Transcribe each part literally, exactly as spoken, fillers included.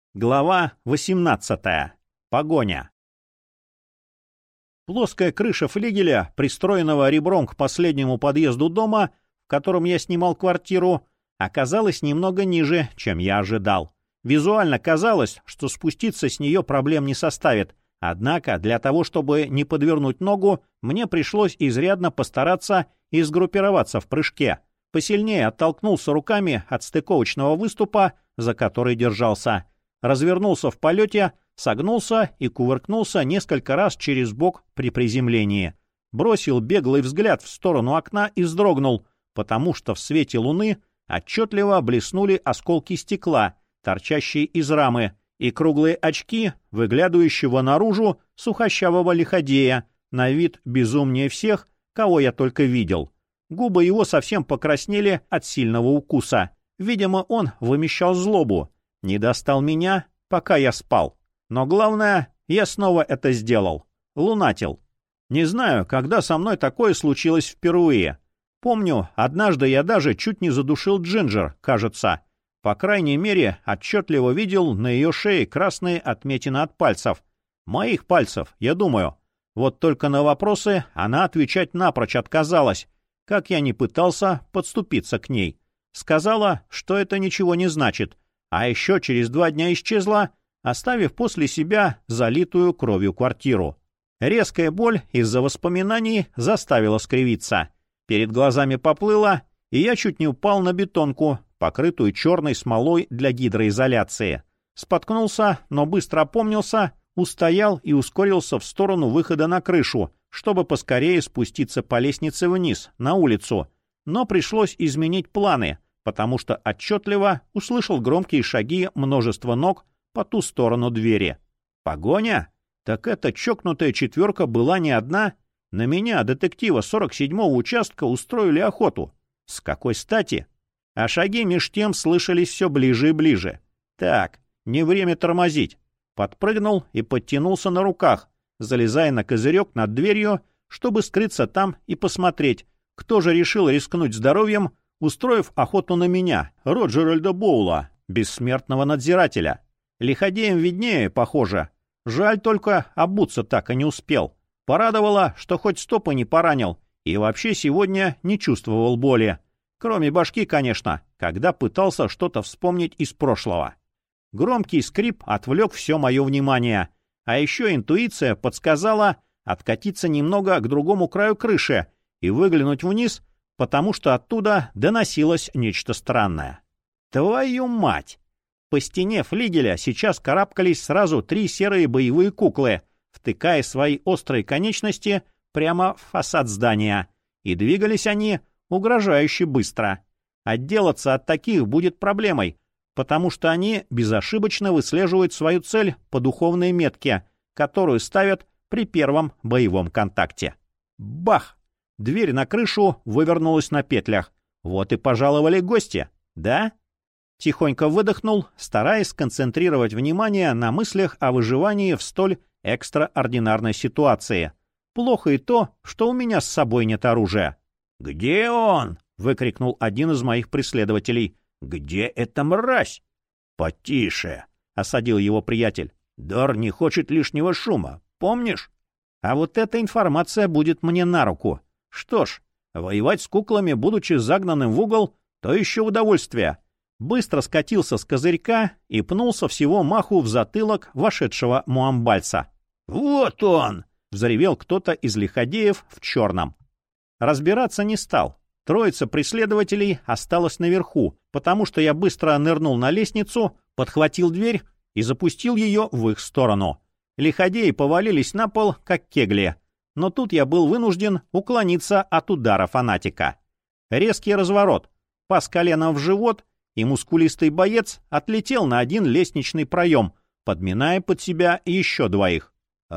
Глава восемнадцатая. Погоня. Плоская крыша флигеля, пристроенного ребром к последнему подъезду дома, в котором я снимал квартиру, оказалась немного ниже, чем я ожидал. Визуально казалось, что спуститься с нее проблем не составит, однако для того, чтобы не подвернуть ногу, мне пришлось изрядно постараться и сгруппироваться в прыжке. Посильнее оттолкнулся руками от стыковочного выступа, за который держался. Развернулся в полете, согнулся и кувыркнулся несколько раз через бок при приземлении. Бросил беглый взгляд в сторону окна и вздрогнул, потому что в свете луны отчетливо блеснули осколки стекла, торчащие из рамы, и круглые очки, выглядывающего наружу сухощавого лиходея, на вид безумнее всех, кого я только видел. Губы его совсем покраснели от сильного укуса. Видимо, он вымещал злобу. Не достал меня, пока я спал. Но главное, я снова это сделал. Лунатил. Не знаю, когда со мной такое случилось впервые. Помню, однажды я даже чуть не задушил Джинджер, кажется. По крайней мере, отчетливо видел на ее шее красные отметины от пальцев. Моих пальцев, я думаю. Вот только на вопросы она отвечать напрочь отказалась, как я ни пытался подступиться к ней. Сказала, что это ничего не значит. А еще через два дня исчезла, оставив после себя залитую кровью квартиру. Резкая боль из-за воспоминаний заставила скривиться. Перед глазами поплыла, и я чуть не упал на бетонку, покрытую черной смолой для гидроизоляции. Споткнулся, но быстро опомнился, устоял и ускорился в сторону выхода на крышу, чтобы поскорее спуститься по лестнице вниз, на улицу. Но пришлось изменить планы, потому что отчетливо услышал громкие шаги множества ног по ту сторону двери. Погоня? Так эта чокнутая четверка была не одна. На меня, детектива сорок седьмого участка, устроили охоту. С какой стати? А шаги меж тем слышались все ближе и ближе. Так, не время тормозить. Подпрыгнул и подтянулся на руках, залезая на козырек над дверью, чтобы скрыться там и посмотреть, кто же решил рискнуть здоровьем, устроив охоту на меня, Роджеральда Боула, бессмертного надзирателя. Лиходеем виднее, похоже. Жаль только, обуться так и не успел. Порадовало, что хоть стопы не поранил, и вообще сегодня не чувствовал боли. Кроме башки, конечно, когда пытался что-то вспомнить из прошлого. Громкий скрип отвлек все мое внимание, а еще интуиция подсказала откатиться немного к другому краю крыши и выглянуть вниз, потому что оттуда доносилось нечто странное. Твою мать! По стене флигеля сейчас карабкались сразу три серые боевые куклы, втыкая свои острые конечности прямо в фасад здания. И двигались они угрожающе быстро. Отделаться от таких будет проблемой, потому что они безошибочно выслеживают свою цель по духовной метке, которую ставят при первом боевом контакте. Бах! Дверь на крышу вывернулась на петлях. Вот и пожаловали гости, да? Тихонько выдохнул, стараясь сконцентрировать внимание на мыслях о выживании в столь экстраординарной ситуации. Плохо и то, что у меня с собой нет оружия. «Где он?» — выкрикнул один из моих преследователей. «Где эта мразь?» «Потише!» — осадил его приятель. «Дор не хочет лишнего шума, помнишь?» А вот эта информация будет мне на руку. Что ж, воевать с куклами, будучи загнанным в угол, то еще удовольствие. Быстро скатился с козырька и пнулся всего маху в затылок вошедшего муамбальца. «Вот он!» — взревел кто-то из лиходеев в черном. Разбираться не стал. Троица преследователей осталась наверху, потому что я быстро нырнул на лестницу, подхватил дверь и запустил ее в их сторону. Лиходеи повалились на пол, как кегли. Но тут я был вынужден уклониться от удара фанатика. Резкий разворот, пас коленом в живот, и мускулистый боец отлетел на один лестничный проем, подминая под себя еще двоих.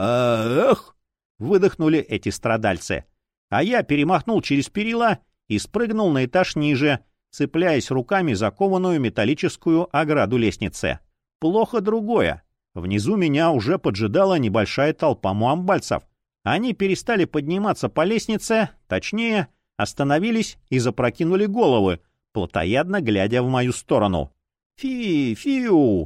«Ах!» — выдохнули эти страдальцы. А я перемахнул через перила и спрыгнул на этаж ниже, цепляясь руками за кованую металлическую ограду лестницы. Плохо другое. Внизу меня уже поджидала небольшая толпа муамбальцев. Они перестали подниматься по лестнице, точнее, остановились и запрокинули головы, плотоядно глядя в мою сторону. «Фи-фиу!» —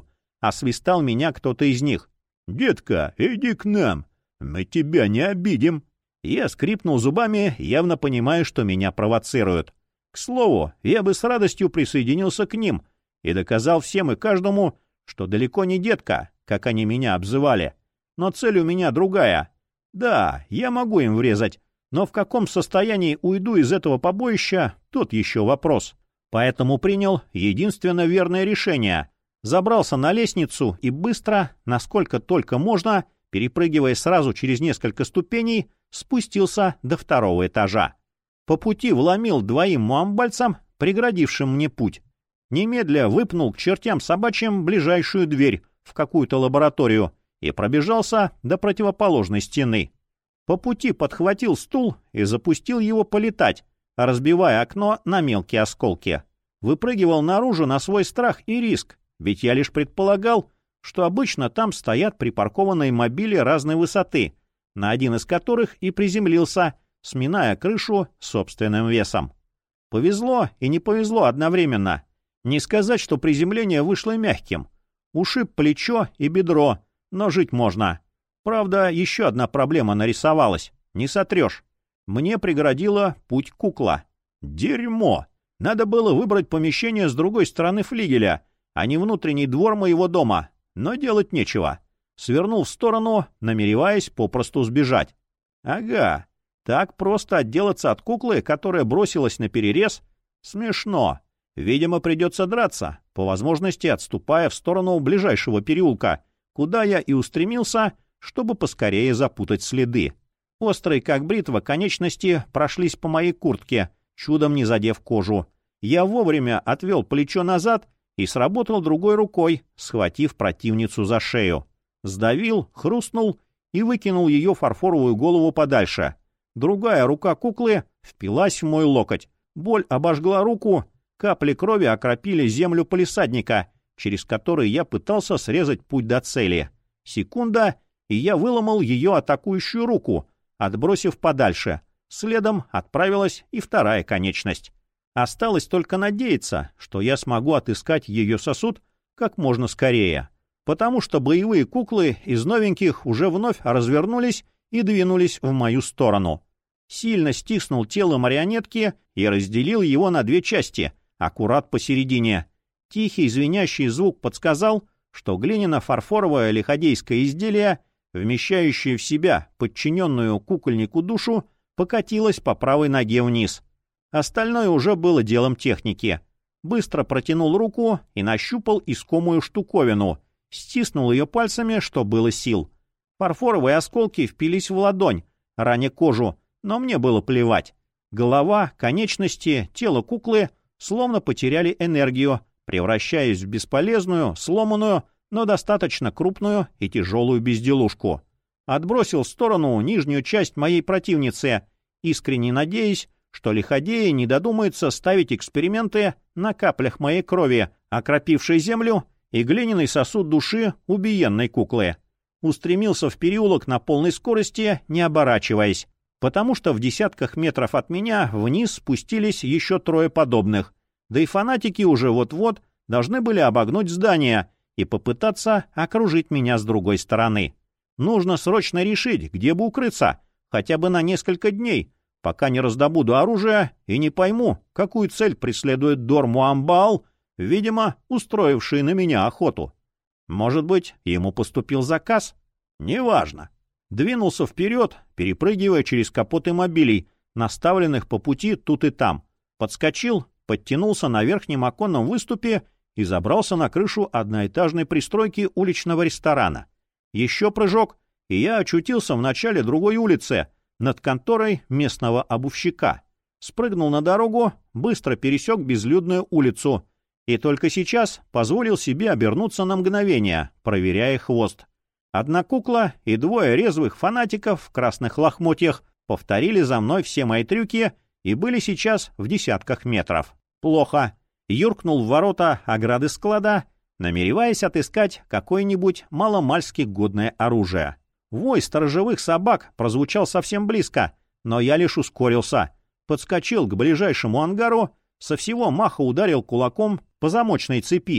освистал меня кто-то из них. «Детка, иди к нам, мы тебя не обидим». Я скрипнул зубами, явно понимая, что меня провоцируют. К слову, я бы с радостью присоединился к ним и доказал всем и каждому, что далеко не детка, как они меня обзывали. Но цель у меня другая. Да, я могу им врезать, но в каком состоянии уйду из этого побоища, тот еще вопрос. Поэтому принял единственно верное решение. Забрался на лестницу и быстро, насколько только можно, перепрыгивая сразу через несколько ступеней, спустился до второго этажа. По пути вломил двоим муамбальцам, преградившим мне путь. Немедля выпнул к чертям собачьим ближайшую дверь в какую-то лабораторию и пробежался до противоположной стены. По пути подхватил стул и запустил его полетать, разбивая окно на мелкие осколки. Выпрыгивал наружу на свой страх и риск, ведь я лишь предполагал, что обычно там стоят припаркованные мобили разной высоты, на один из которых и приземлился, сминая крышу собственным весом. Повезло и не повезло одновременно. Не сказать, что приземление вышло мягким. Ушиб плечо и бедро, но жить можно. Правда, еще одна проблема нарисовалась. Не сотрешь. Мне преградила путь кукла. Дерьмо! Надо было выбрать помещение с другой стороны флигеля, а не внутренний двор моего дома. Но делать нечего. Свернул в сторону, намереваясь попросту сбежать. Ага, так просто отделаться от куклы, которая бросилась на перерез? Смешно. Видимо, придется драться, по возможности отступая в сторону ближайшего переулка, куда я и устремился, чтобы поскорее запутать следы. Острые, как бритва, конечности прошлись по моей куртке, чудом не задев кожу. Я вовремя отвел плечо назад и сработал другой рукой, схватив противницу за шею. Сдавил, хрустнул и выкинул ее фарфоровую голову подальше. Другая рука куклы впилась в мой локоть. Боль обожгла руку, капли крови окропили землю палисадника, через который я пытался срезать путь до цели. Секунда, и я выломал ее атакующую руку, отбросив подальше. Следом отправилась и вторая конечность. Осталось только надеяться, что я смогу отыскать ее сосуд как можно скорее, потому что боевые куклы из новеньких уже вновь развернулись и двинулись в мою сторону. Сильно стиснул тело марионетки и разделил его на две части, аккурат посередине. Тихий звенящий звук подсказал, что глиняно-фарфоровое лиходейское изделие, вмещающее в себя подчиненную кукольнику душу, покатилось по правой ноге вниз. Остальное уже было делом техники. Быстро протянул руку и нащупал искомую штуковину, стиснул ее пальцами, что было сил. Фарфоровые осколки впились в ладонь, раня кожу, но мне было плевать. Голова, конечности, тело куклы словно потеряли энергию, превращаясь в бесполезную, сломанную, но достаточно крупную и тяжелую безделушку. Отбросил в сторону нижнюю часть моей противницы, искренне надеясь, что лиходеи не додумаются ставить эксперименты на каплях моей крови, окропившей землю, и глиняный сосуд души убиенной куклы. Устремился в переулок на полной скорости, не оборачиваясь, потому что в десятках метров от меня вниз спустились еще трое подобных, да и фанатики уже вот-вот должны были обогнуть здание и попытаться окружить меня с другой стороны. Нужно срочно решить, где бы укрыться, хотя бы на несколько дней, пока не раздобуду оружие и не пойму, какую цель преследует Дор Муамбаал, видимо, устроивший на меня охоту. Может быть, ему поступил заказ? Неважно. Двинулся вперед, перепрыгивая через капоты мобилей, наставленных по пути тут и там. Подскочил, подтянулся на верхнем оконном выступе и забрался на крышу одноэтажной пристройки уличного ресторана. Еще прыжок, и я очутился в начале другой улицы, над конторой местного обувщика. Спрыгнул на дорогу, быстро пересек безлюдную улицу и только сейчас позволил себе обернуться на мгновение, проверяя хвост. Одна кукла и двое резвых фанатиков в красных лохмотьях повторили за мной все мои трюки и были сейчас в десятках метров. Плохо. Юркнул в ворота ограды склада, намереваясь отыскать какое-нибудь маломальски годное оружие. Вой сторожевых собак прозвучал совсем близко, но я лишь ускорился. Подскочил к ближайшему ангару, со всего маха ударил кулаком по замочной цепи.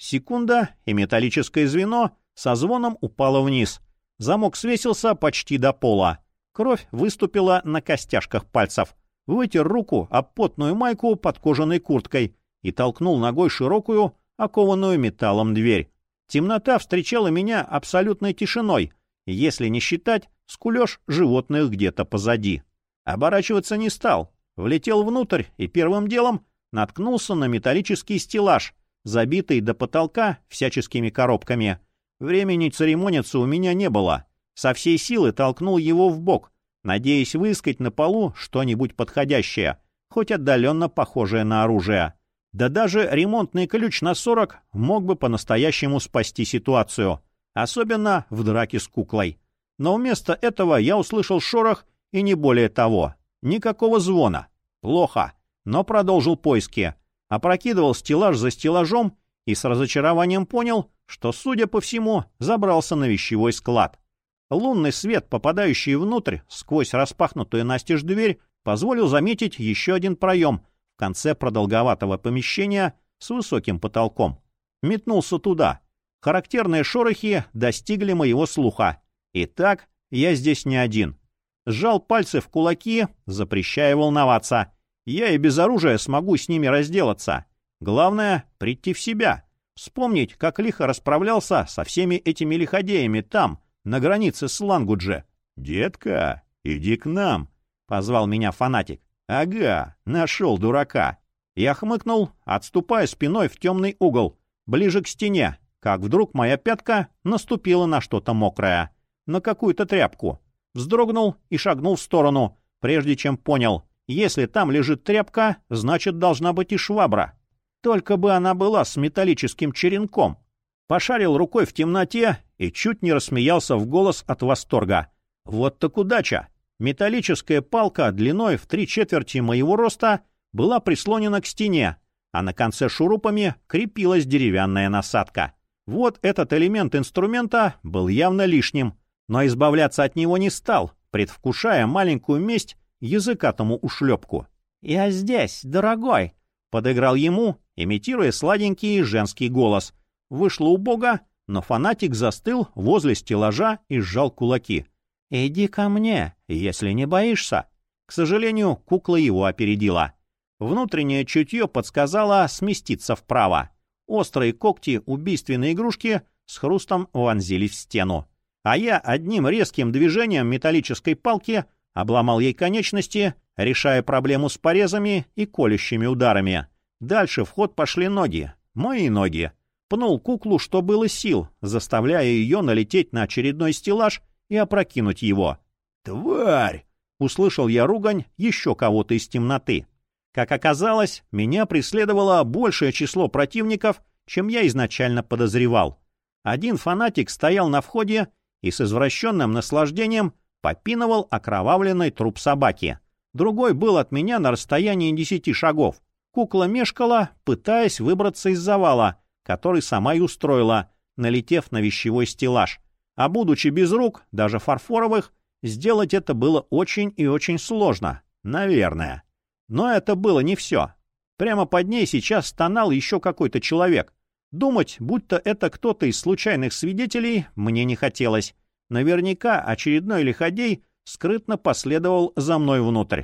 Секунда, и металлическое звено со звоном упало вниз. Замок свесился почти до пола. Кровь выступила на костяшках пальцев. Вытер руку об потную майку под кожаной курткой и толкнул ногой широкую, окованную металлом дверь. Темнота встречала меня абсолютной тишиной, если не считать скулёж животных где-то позади. Оборачиваться не стал. Влетел внутрь и первым делом наткнулся на металлический стеллаж, забитый до потолка всяческими коробками. Времени церемониться у меня не было. Со всей силы толкнул его в бок, надеясь выискать на полу что-нибудь подходящее, хоть отдаленно похожее на оружие. Да даже ремонтный ключ на сорок мог бы по-настоящему спасти ситуацию, особенно в драке с куклой. Но вместо этого я услышал шорох и не более того. Никакого звона. Плохо. Но продолжил поиски. Опрокидывал стеллаж за стеллажом и с разочарованием понял, что, судя по всему, забрался на вещевой склад. Лунный свет, попадающий внутрь сквозь распахнутую настежь дверь, позволил заметить еще один проем в конце продолговатого помещения с высоким потолком. Метнулся туда. Характерные шорохи достигли моего слуха. Итак, я здесь не один. Сжал пальцы в кулаки, запрещая волноваться. Я и без оружия смогу с ними разделаться. Главное — прийти в себя. Вспомнить, как лихо расправлялся со всеми этими лиходеями там, на границе с Лангудже. «Детка, иди к нам», — позвал меня фанатик. «Ага, нашел дурака». Я хмыкнул, отступая спиной в темный угол, ближе к стене, как вдруг моя пятка наступила на что-то мокрое, на какую-то тряпку. Вздрогнул и шагнул в сторону, прежде чем понял, если там лежит тряпка, значит, должна быть и швабра. Только бы она была с металлическим черенком. Пошарил рукой в темноте и чуть не рассмеялся в голос от восторга. Вот так удача! Металлическая палка длиной в три четверти моего роста была прислонена к стене, а на конце шурупами крепилась деревянная насадка. Вот этот элемент инструмента был явно лишним, но избавляться от него не стал, предвкушая маленькую месть языкатому ушлепку. «Я здесь, дорогой!» — подыграл ему, имитируя сладенький женский голос. Вышло убого, но фанатик застыл возле стеллажа и сжал кулаки. «Иди ко мне, если не боишься». К сожалению, кукла его опередила. Внутреннее чутье подсказало сместиться вправо. Острые когти убийственной игрушки с хрустом вонзились в стену. А я одним резким движением металлической палки обломал ей конечности, решая проблему с порезами и колющими ударами. Дальше в ход пошли ноги. Мои ноги. Пнул куклу, что было сил, заставляя ее налететь на очередной стеллаж и опрокинуть его. «Тварь!» — услышал я ругань еще кого-то из темноты. Как оказалось, меня преследовало большее число противников, чем я изначально подозревал. Один фанатик стоял на входе и с извращенным наслаждением попинывал окровавленный труп собаки. Другой был от меня на расстоянии десяти шагов. Кукла мешкала, пытаясь выбраться из завала, который сама и устроила, налетев на вещевой стеллаж. А будучи без рук, даже фарфоровых, сделать это было очень и очень сложно. Наверное. Но это было не все. Прямо под ней сейчас стонал еще какой-то человек. Думать, будто это кто-то из случайных свидетелей, мне не хотелось. Наверняка очередной лиходей скрытно последовал за мной внутрь.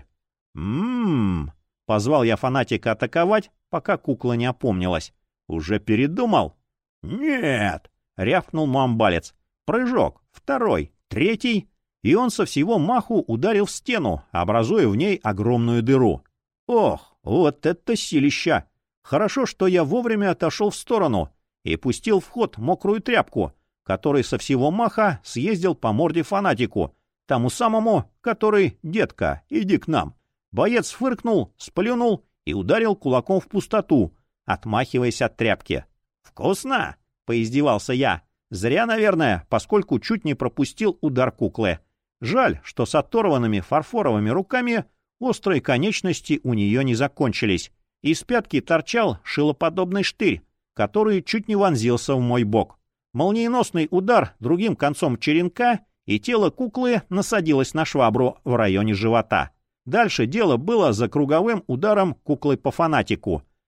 «М-м-м», позвал я фанатика атаковать, пока кукла не опомнилась. «Уже передумал?» «Нет», — рявкнул мамбалец. Прыжок, второй, третий, и он со всего маху ударил в стену, образуя в ней огромную дыру. Ох, вот это силища! Хорошо, что я вовремя отошел в сторону и пустил в ход мокрую тряпку, который со всего маха съездил по морде фанатику, тому самому, который «Детка, иди к нам». Боец фыркнул, сплюнул и ударил кулаком в пустоту, отмахиваясь от тряпки. «Вкусно!» — поиздевался я. Зря, наверное, поскольку чуть не пропустил удар куклы. Жаль, что с оторванными фарфоровыми руками острые конечности у нее не закончились. Из пятки торчал шилоподобный штырь, который чуть не вонзился в мой бок. Молниеносный удар другим концом черенка, и тело куклы насадилось на швабру в районе живота. Дальше дело было за круговым ударом куклы по фанатику.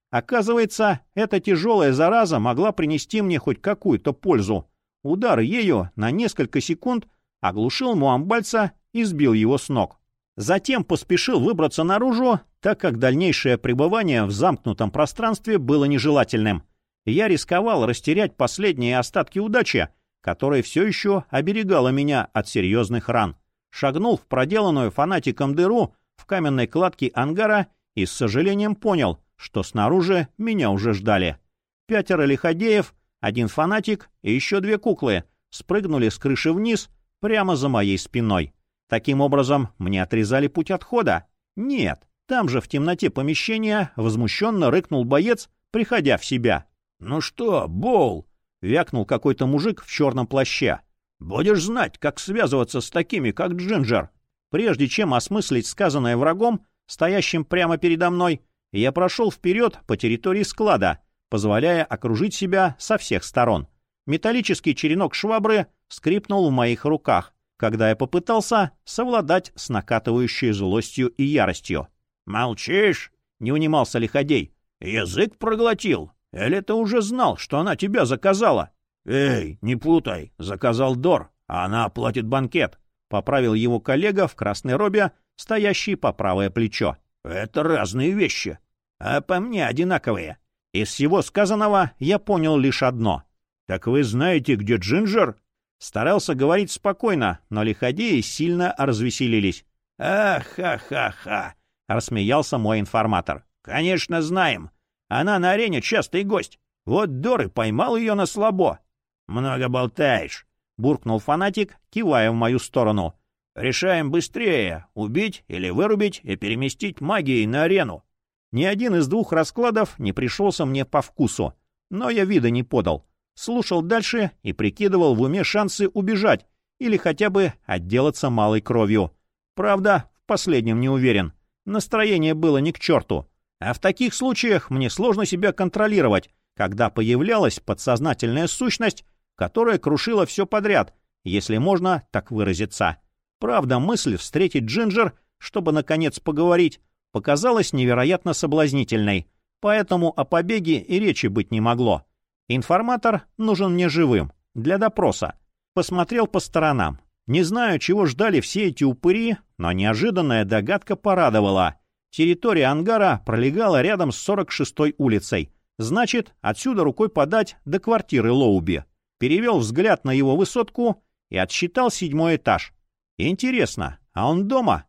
Оказывается, эта тяжелая зараза могла принести мне хоть какую-то пользу. Удар ею на несколько секунд оглушил муамбальца и сбил его с ног. Затем поспешил выбраться наружу, так как дальнейшее пребывание в замкнутом пространстве было нежелательным. Я рисковал растерять последние остатки удачи, которая все еще оберегала меня от серьезных ран. Шагнул в проделанную фанатиком дыру в каменной кладке ангара и с сожалением понял, что снаружи меня уже ждали. Пятеро лиходеев, один фанатик и еще две куклы спрыгнули с крыши вниз прямо за моей спиной. Таким образом, мне отрезали путь отхода? Нет. Там же в темноте помещения возмущенно рыкнул боец, приходя в себя. «Ну что, Боул?» — вякнул какой-то мужик в черном плаще. «Будешь знать, как связываться с такими, как Джинджер». Прежде чем осмыслить сказанное врагом, стоящим прямо передо мной, я прошел вперед по территории склада, позволяя окружить себя со всех сторон. Металлический черенок швабры скрипнул в моих руках, когда я попытался совладать с накатывающей злостью и яростью. «Молчишь?» — не унимался лиходей. «Язык проглотил? Или ты уже знал, что она тебя заказала?» «Эй, не путай, заказал Дор, а она оплатит банкет», — поправил его коллега в красной робе, стоящий по правое плечо. «Это разные вещи, а по мне одинаковые». Из всего сказанного я понял лишь одно. «Так вы знаете, где Джинджер?» Старался говорить спокойно, но лиходеи сильно развеселились. «Ах-ха-ха-ха!» — рассмеялся мой информатор. «Конечно, знаем. Она на арене частый гость. Вот Дор и поймал ее на слабо». «Много болтаешь», — буркнул фанатик, кивая в мою сторону. «Решаем быстрее — убить или вырубить и переместить магией на арену». Ни один из двух раскладов не пришелся мне по вкусу, но я вида не подал. Слушал дальше и прикидывал в уме шансы убежать или хотя бы отделаться малой кровью. Правда, в последнем не уверен. Настроение было ни к черту. А в таких случаях мне сложно себя контролировать, когда появлялась подсознательная сущность, которая крушила все подряд, если можно так выразиться. Правда, мысль встретить Джинджер, чтобы наконец поговорить, показалась невероятно соблазнительной, поэтому о побеге и речи быть не могло. Информатор нужен мне живым, для допроса. Посмотрел по сторонам. Не знаю, чего ждали все эти упыри, но неожиданная догадка порадовала. Территория ангара пролегала рядом с сорок шестой улицей. Значит, отсюда рукой подать до квартиры Лоуби. Перевел взгляд на его высотку и отсчитал седьмой этаж. Интересно, а он дома?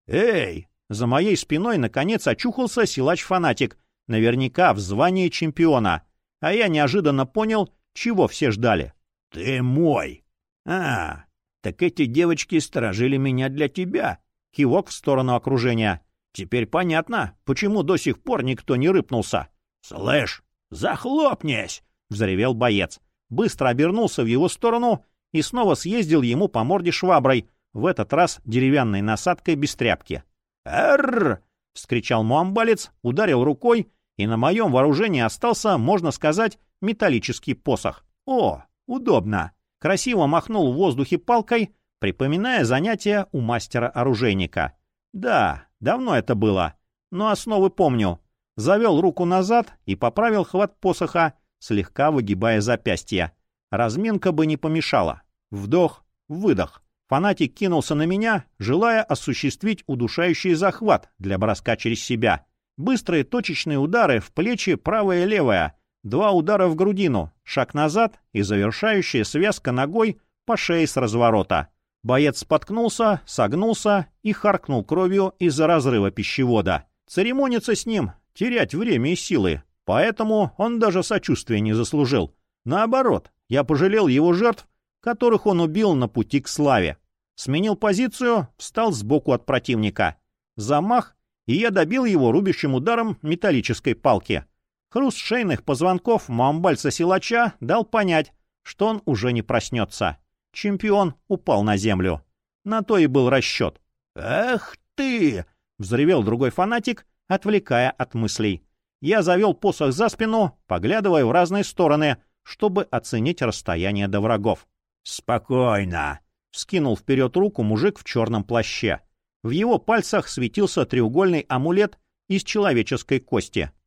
Эй! За моей спиной наконец очухался силач-фанатик, наверняка в звании чемпиона. А я неожиданно понял, чего все ждали. «Ты мой!» «А, так эти девочки сторожили меня для тебя!» Кивок в сторону окружения. «Теперь понятно, почему до сих пор никто не рыпнулся!» «Слышь, захлопнись!» — взревел боец. Быстро обернулся в его сторону и снова съездил ему по морде шваброй, в этот раз деревянной насадкой без тряпки. «Арррр!» — вскричал муамбалец, ударил рукой, и на моем вооружении остался, можно сказать, металлический посох. О, удобно. Красиво махнул в воздухе палкой, припоминая занятия у мастера-оружейника. Да, давно это было, но основы помню. Завел руку назад и поправил хват посоха, слегка выгибая запястье. Разминка бы не помешала. Вдох, выдох. Фанатик кинулся на меня, желая осуществить удушающий захват для броска через себя. Быстрые точечные удары в плечи правая и левая, два удара в грудину, шаг назад и завершающая связка ногой по шее с разворота. Боец споткнулся, согнулся и харкнул кровью из-за разрыва пищевода. Церемониться с ним, терять время и силы, поэтому он даже сочувствия не заслужил. Наоборот, я пожалел его жертв, которых он убил на пути к славе. Сменил позицию, встал сбоку от противника. Замах, и я добил его рубящим ударом металлической палки. Хруст шейных позвонков муамбальца-силача дал понять, что он уже не проснется. Чемпион упал на землю. На то и был расчет. «Ах ты!» — взревел другой фанатик, отвлекая от мыслей. Я завел посох за спину, поглядывая в разные стороны, чтобы оценить расстояние до врагов. «Спокойно!» — вскинул вперед руку мужик в черном плаще. В его пальцах светился треугольный амулет из человеческой кости.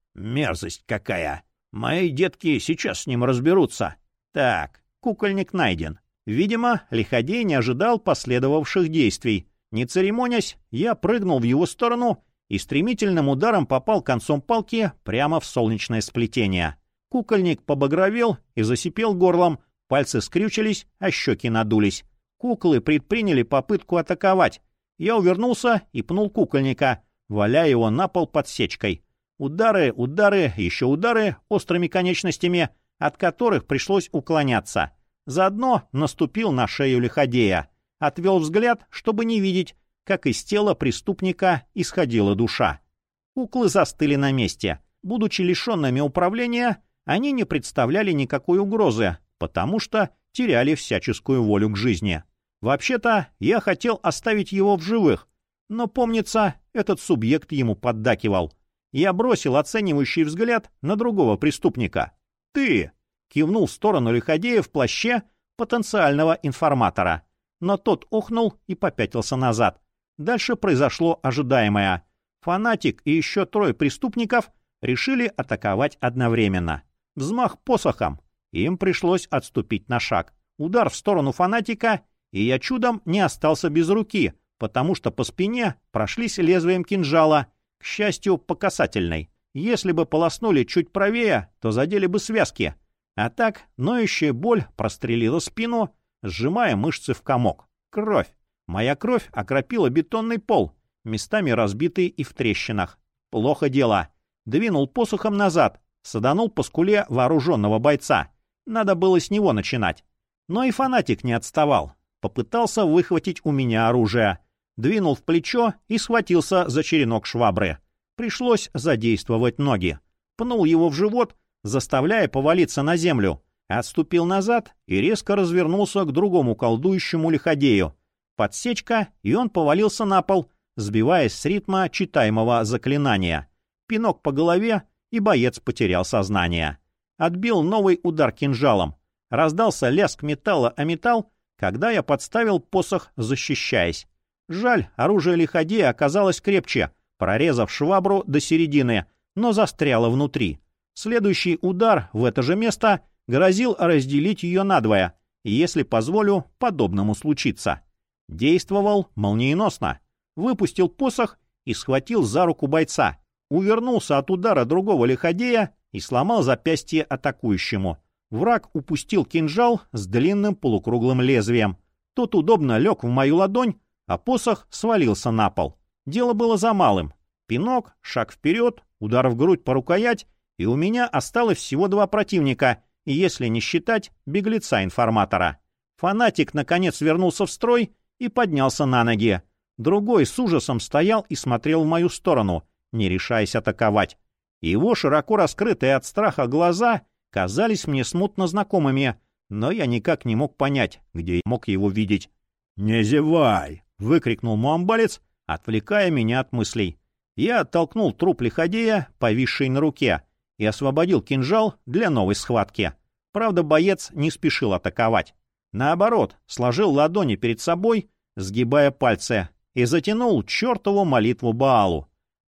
Мерзость какая! Мои детки сейчас с ним разберутся. Так, кукольник найден. Видимо, лиходей не ожидал последовавших действий. Не церемонясь, я прыгнул в его сторону и стремительным ударом попал концом палки прямо в солнечное сплетение. Кукольник побагровел и засипел горлом, пальцы скрючились, а щеки надулись. Куклы предприняли попытку атаковать. Я увернулся и пнул кукольника, валяя его на пол подсечкой. Удары, удары, еще удары острыми конечностями, от которых пришлось уклоняться. Заодно наступил на шею лиходея. Отвел взгляд, чтобы не видеть, как из тела преступника исходила душа. Куклы застыли на месте. Будучи лишенными управления, они не представляли никакой угрозы, потому что теряли всяческую волю к жизни. Вообще-то, я хотел оставить его в живых, но, помнится, этот субъект ему поддакивал. Я бросил оценивающий взгляд на другого преступника. «Ты!» — кивнул в сторону лиходея в плаще потенциального информатора. Но тот охнул и попятился назад. Дальше произошло ожидаемое. Фанатик и еще трое преступников решили атаковать одновременно. Взмах посохом. Им пришлось отступить на шаг. Удар в сторону фанатика, и я чудом не остался без руки, потому что по спине прошлись лезвием кинжала, к счастью, по касательной. Если бы полоснули чуть правее, то задели бы связки. А так ноющая боль прострелила спину, сжимая мышцы в комок. Кровь. Моя кровь окропила бетонный пол, местами разбитый и в трещинах. Плохо дело. Двинул посохом назад, саданул по скуле вооруженного бойца. Надо было с него начинать. Но и фанатик не отставал. Попытался выхватить у меня оружие. Двинул в плечо и схватился за черенок швабры. Пришлось задействовать ноги. Пнул его в живот, заставляя повалиться на землю. Отступил назад и резко развернулся к другому колдующему лиходею. Подсечка, и он повалился на пол, сбиваясь с ритма читаемого заклинания. Пинок по голове, и боец потерял сознание. Отбил новый удар кинжалом. Раздался лязг металла о металл, когда я подставил посох, защищаясь. Жаль, оружие лиходея оказалось крепче, прорезав швабру до середины, но застряло внутри. Следующий удар в это же место грозил разделить ее надвое, если позволю подобному случиться. Действовал молниеносно. Выпустил посох и схватил за руку бойца. Увернулся от удара другого лиходея и сломал запястье атакующему. Враг упустил кинжал с длинным полукруглым лезвием. Тот удобно лег в мою ладонь, а посох свалился на пол. Дело было за малым. Пинок, шаг вперед, удар в грудь по рукоять, и у меня осталось всего два противника, если не считать беглеца-информатора. Фанатик, наконец, вернулся в строй и поднялся на ноги. Другой с ужасом стоял и смотрел в мою сторону, не решаясь атаковать. Его широко раскрытые от страха глаза казались мне смутно знакомыми, но я никак не мог понять, где я мог его видеть. «Не зевай!» — выкрикнул муамбалец, отвлекая меня от мыслей. Я оттолкнул труп лиходея, повисший на руке, и освободил кинжал для новой схватки. Правда, боец не спешил атаковать. Наоборот, сложил ладони перед собой, сгибая пальцы, и затянул чертову молитву Баалу.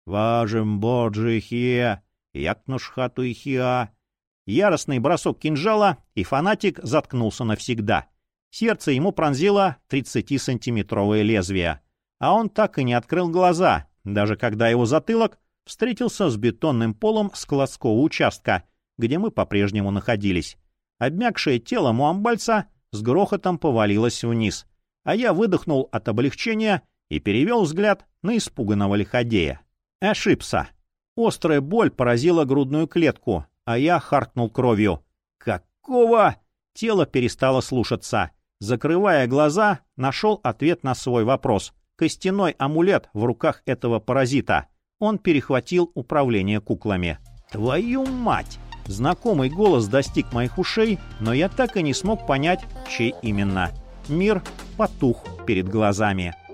«Важем Боджи Хия, якнуш хату и хиа». Яростный бросок кинжала, и фанатик заткнулся навсегда. Сердце ему пронзило тридцатисантиметровое лезвие. А он так и не открыл глаза, даже когда его затылок встретился с бетонным полом складского участка, где мы по-прежнему находились. Обмякшее тело муамбальца с грохотом повалилось вниз, а я выдохнул от облегчения и перевел взгляд на испуганного лиходея. Ошибся. Острая боль поразила грудную клетку, а я харкнул кровью. «Какого?» Тело перестало слушаться. Закрывая глаза, нашел ответ на свой вопрос. Костяной амулет в руках этого паразита. Он перехватил управление куклами. «Твою мать!» Знакомый голос достиг моих ушей, но я так и не смог понять, чей именно. Мир потух перед глазами.